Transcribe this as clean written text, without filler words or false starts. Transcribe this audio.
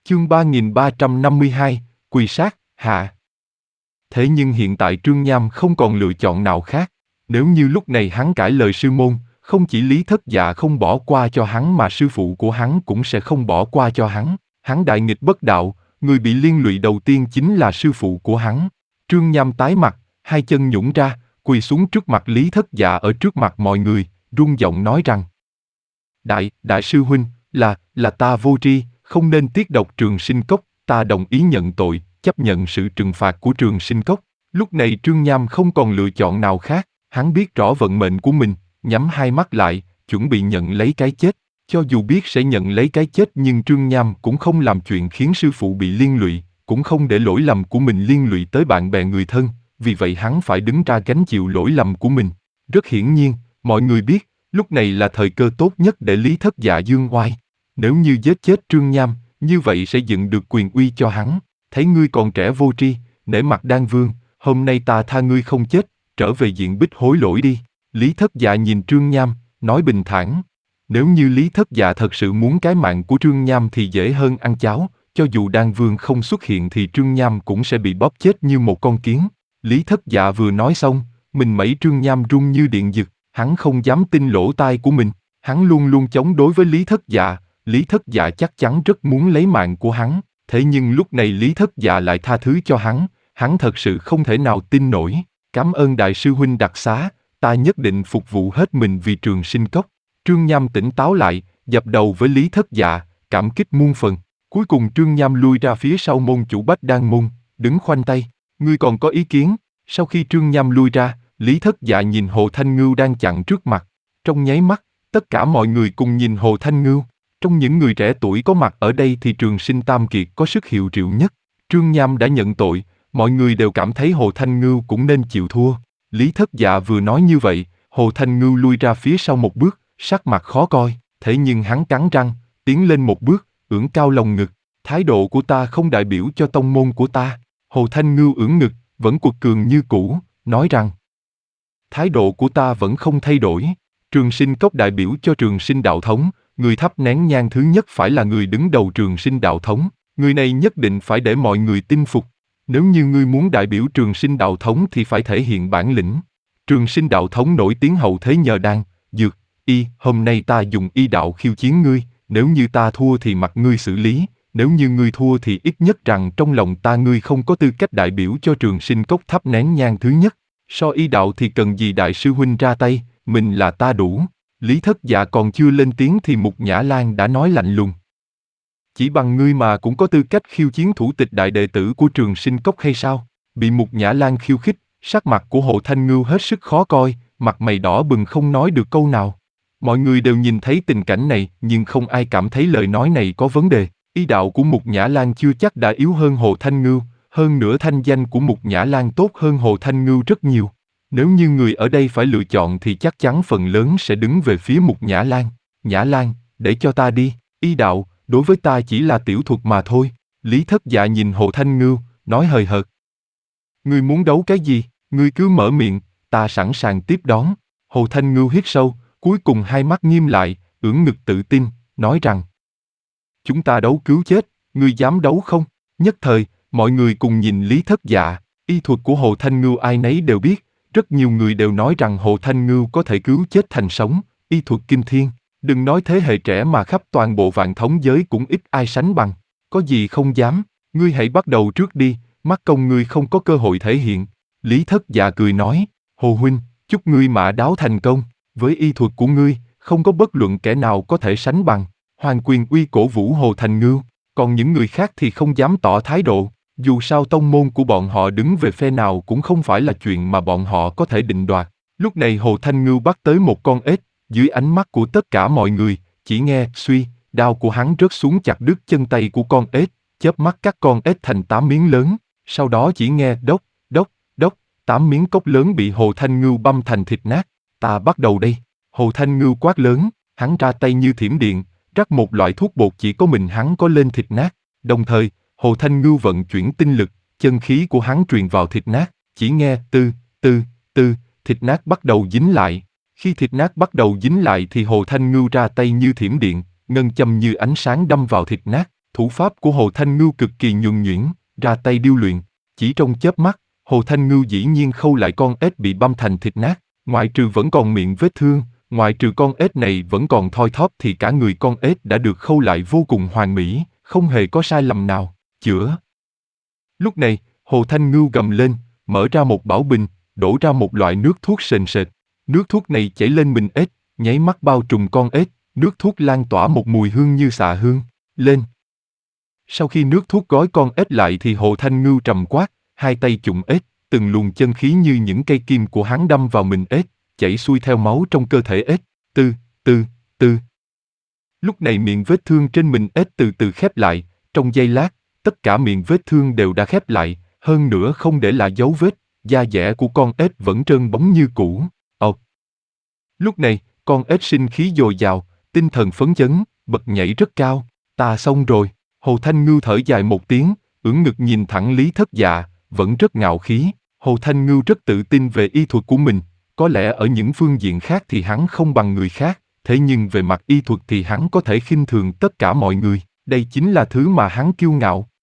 Chương 3352, Quỳ sát, hạ. Thế nhưng hiện tại Trương Nham không còn lựa chọn nào khác. Nếu như lúc này hắn cãi lời sư môn, không chỉ Lý Thất Dạ không bỏ qua cho hắn mà sư phụ của hắn cũng sẽ không bỏ qua cho hắn. Hắn đại nghịch bất đạo, người bị liên lụy đầu tiên chính là sư phụ của hắn. Trương Nham tái mặt, hai chân nhũn ra, quỳ xuống trước mặt Lý Thất Dạ ở trước mặt mọi người, run giọng nói rằng: Đại sư huynh, là ta vô tri, không nên tiết độc Trường Sinh Cốc, ta đồng ý nhận tội, chấp nhận sự trừng phạt của Trường Sinh Cốc. Lúc này Trương Nham không còn lựa chọn nào khác, hắn biết rõ vận mệnh của mình, nhắm hai mắt lại, chuẩn bị nhận lấy cái chết. Cho dù biết sẽ nhận lấy cái chết nhưng Trương Nham cũng không làm chuyện khiến sư phụ bị liên lụy, cũng không để lỗi lầm của mình liên lụy tới bạn bè người thân, vì vậy hắn phải đứng ra gánh chịu lỗi lầm của mình. Rất hiển nhiên, mọi người biết, lúc này là thời cơ tốt nhất để Lý Thất Dạ dương oai. Nếu như giết chết Trương Nham, như vậy sẽ dựng được quyền uy cho hắn. Thấy ngươi còn trẻ vô tri, nể mặt Đan Vương, hôm nay ta tha ngươi không chết, trở về diện Bích hối lỗi đi. Lý Thất Dạ nhìn Trương Nham, nói bình thản. Nếu như Lý Thất Dạ thật sự muốn cái mạng của Trương Nham thì dễ hơn ăn cháo, cho dù Đan Vương không xuất hiện thì Trương Nham cũng sẽ bị bóp chết như một con kiến. Lý Thất Dạ vừa nói xong, mình mẩy Trương Nham run như điện giật, hắn không dám tin lỗ tai của mình. Hắn luôn luôn chống đối với Lý Thất Dạ, Lý Thất Dạ chắc chắn rất muốn lấy mạng của hắn, thế nhưng lúc này Lý Thất Dạ lại tha thứ cho hắn thật sự không thể nào tin nổi. Cảm ơn đại sư huynh đặc xá, ta nhất định phục vụ hết mình vì Trường Sinh Cốc. Trương Nham tỉnh táo lại, dập đầu với Lý Thất Dạ, cảm kích muôn phần. Cuối cùng Trương Nham lui ra phía sau môn chủ Bách Đan môn, đứng khoanh tay. Ngươi còn có ý kiến? Sau khi Trương Nham lui ra, Lý Thất Dạ nhìn Hồ Thanh Ngưu đang chặn trước mặt. Trong nháy mắt, tất cả mọi người cùng nhìn Hồ Thanh Ngưu. Trong những người trẻ tuổi có mặt ở đây thì Trường Sinh Tam Kiệt có sức hiệu triệu nhất. Trương Nham đã nhận tội, mọi người đều cảm thấy Hồ Thanh Ngưu cũng nên chịu thua. Lý Thất Dạ vừa nói như vậy, Hồ Thanh Ngưu lui ra phía sau một bước, sắc mặt khó coi, thế nhưng hắn cắn răng, tiến lên một bước, ưỡn cao lồng ngực. Thái độ của ta không đại biểu cho tông môn của ta. Hồ Thanh Ngưu ưỡn ngực, vẫn quật cường như cũ, nói rằng: Thái độ của ta vẫn không thay đổi. Trường Sinh Cốc đại biểu cho Trường Sinh đạo thống, người thắp nén nhang thứ nhất phải là người đứng đầu Trường Sinh đạo thống, người này nhất định phải để mọi người tin phục. Nếu như ngươi muốn đại biểu Trường Sinh đạo thống thì phải thể hiện bản lĩnh. Trường Sinh đạo thống nổi tiếng hậu thế nhờ đan, dược, y, hôm nay ta dùng y đạo khiêu chiến ngươi, nếu như ta thua thì mặc ngươi xử lý, nếu như ngươi thua thì ít nhất rằng trong lòng ta ngươi không có tư cách đại biểu cho Trường Sinh Cốc thắp nén nhang thứ nhất. So y đạo thì cần gì đại sư huynh ra tay, mình là ta đủ. Lý Thất Dạ còn chưa lên tiếng thì Mục Nhã Lan đã nói lạnh lùng: Chỉ bằng ngươi mà cũng có tư cách khiêu chiến thủ tịch đại đệ tử của Trường Sinh Cốc hay sao? Bị Mục Nhã Lan khiêu khích, sắc mặt của Hồ Thanh Ngưu hết sức khó coi, mặt mày đỏ bừng không nói được câu nào. Mọi người đều nhìn thấy tình cảnh này nhưng không ai cảm thấy lời nói này có vấn đề. Y đạo của Mục Nhã Lan chưa chắc đã yếu hơn Hồ Thanh Ngưu, hơn nữa thanh danh của Mục Nhã Lan tốt hơn Hồ Thanh Ngưu rất nhiều. Nếu như người ở đây phải lựa chọn thì chắc chắn phần lớn sẽ đứng về phía Mục Nhã Lan. Nhã Lan, để cho ta đi, y đạo, đối với ta chỉ là tiểu thuật mà thôi. Lý Thất Dạ nhìn Hồ Thanh Ngưu, nói hời hợt: Ngươi muốn đấu cái gì, ngươi cứ mở miệng, ta sẵn sàng tiếp đón. Hồ Thanh Ngưu hít sâu, cuối cùng hai mắt nghiêm lại, ưỡn ngực tự tin, nói rằng: Chúng ta đấu cứu chết, ngươi dám đấu không? Nhất thời, mọi người cùng nhìn Lý Thất Dạ, y thuật của Hồ Thanh Ngưu ai nấy đều biết, rất nhiều người đều nói rằng Hồ Thanh Ngưu có thể cứu chết thành sống, y thuật kinh thiên, đừng nói thế hệ trẻ mà khắp toàn bộ Vạn Thống giới cũng ít ai sánh bằng. Có gì không dám, ngươi hãy bắt đầu trước đi, mắc công ngươi không có cơ hội thể hiện. Lý Thất Dạ cười nói: Hồ huynh, chúc ngươi mã đáo thành công, với y thuật của ngươi, không có bất luận kẻ nào có thể sánh bằng. Hoàng Quyền Uy cổ vũ Hồ Thanh Ngưu, còn những người khác thì không dám tỏ thái độ. Dù sao tông môn của bọn họ đứng về phe nào cũng không phải là chuyện mà bọn họ có thể định đoạt. Lúc này Hồ Thanh Ngưu bắt tới một con ếch, dưới ánh mắt của tất cả mọi người, chỉ nghe suy, đao của hắn rớt xuống chặt đứt chân tay của con ếch, chớp mắt cắt con ếch thành 8 miếng lớn, sau đó chỉ nghe đốc, đốc, đốc, 8 miếng cốc lớn bị Hồ Thanh Ngưu băm thành thịt nát. Ta bắt đầu đây. Hồ Thanh Ngưu quát lớn, hắn ra tay như thiểm điện, rắc một loại thuốc bột chỉ có mình hắn có lên thịt nát, đồng thời Hồ Thanh Ngưu vận chuyển tinh lực, chân khí của hắn truyền vào thịt nát, chỉ nghe tư, tư, tư, thịt nát bắt đầu dính lại. Khi thịt nát bắt đầu dính lại thì Hồ Thanh Ngưu ra tay như thiểm điện, ngân châm như ánh sáng đâm vào thịt nát, Thủ pháp của Hồ Thanh Ngưu cực kỳ nhuần nhuyễn, ra tay điêu luyện. Chỉ trong chớp mắt, Hồ Thanh Ngưu dĩ nhiên khâu lại con ếch bị băm thành thịt nát, ngoại trừ vẫn còn miệng vết thương, ngoại trừ con ếch này vẫn còn thoi thóp thì cả người con ếch đã được khâu lại vô cùng hoàn mỹ, không hề có sai lầm nào. Chữa. Lúc này, Hồ Thanh Ngưu gầm lên, mở ra một bảo bình, đổ ra một loại nước thuốc sền sệt. Nước thuốc này chảy lên mình ếch, nháy mắt bao trùm con ếch, nước thuốc lan tỏa một mùi hương như xạ hương. Lên. Sau khi nước thuốc gói con ếch lại thì Hồ Thanh Ngưu trầm quát, hai tay chụm ếch, từng luồng chân khí như những cây kim của hắn đâm vào mình ếch, chảy xuôi theo máu trong cơ thể ếch. Tư, tư, tư. Lúc này miệng vết thương trên mình ếch từ từ khép lại, trong giây lát, tất cả miệng vết thương đều đã khép lại, hơn nữa không để lại dấu vết, da dẻ của con ếch vẫn trơn bóng như cũ. Ộc. Lúc này, con ếch sinh khí dồi dào, tinh thần phấn chấn, bật nhảy rất cao. Ta xong rồi. Hồ Thanh Ngưu thở dài một tiếng, ưỡn ngực nhìn thẳng Lý Thất Dạ, vẫn rất ngạo khí. Hồ Thanh Ngưu rất tự tin về y thuật của mình, có lẽ ở những phương diện khác thì hắn không bằng người khác, thế nhưng về mặt y thuật thì hắn có thể khinh thường tất cả mọi người. Đây chính là thứ mà hắn kiêu ngạo.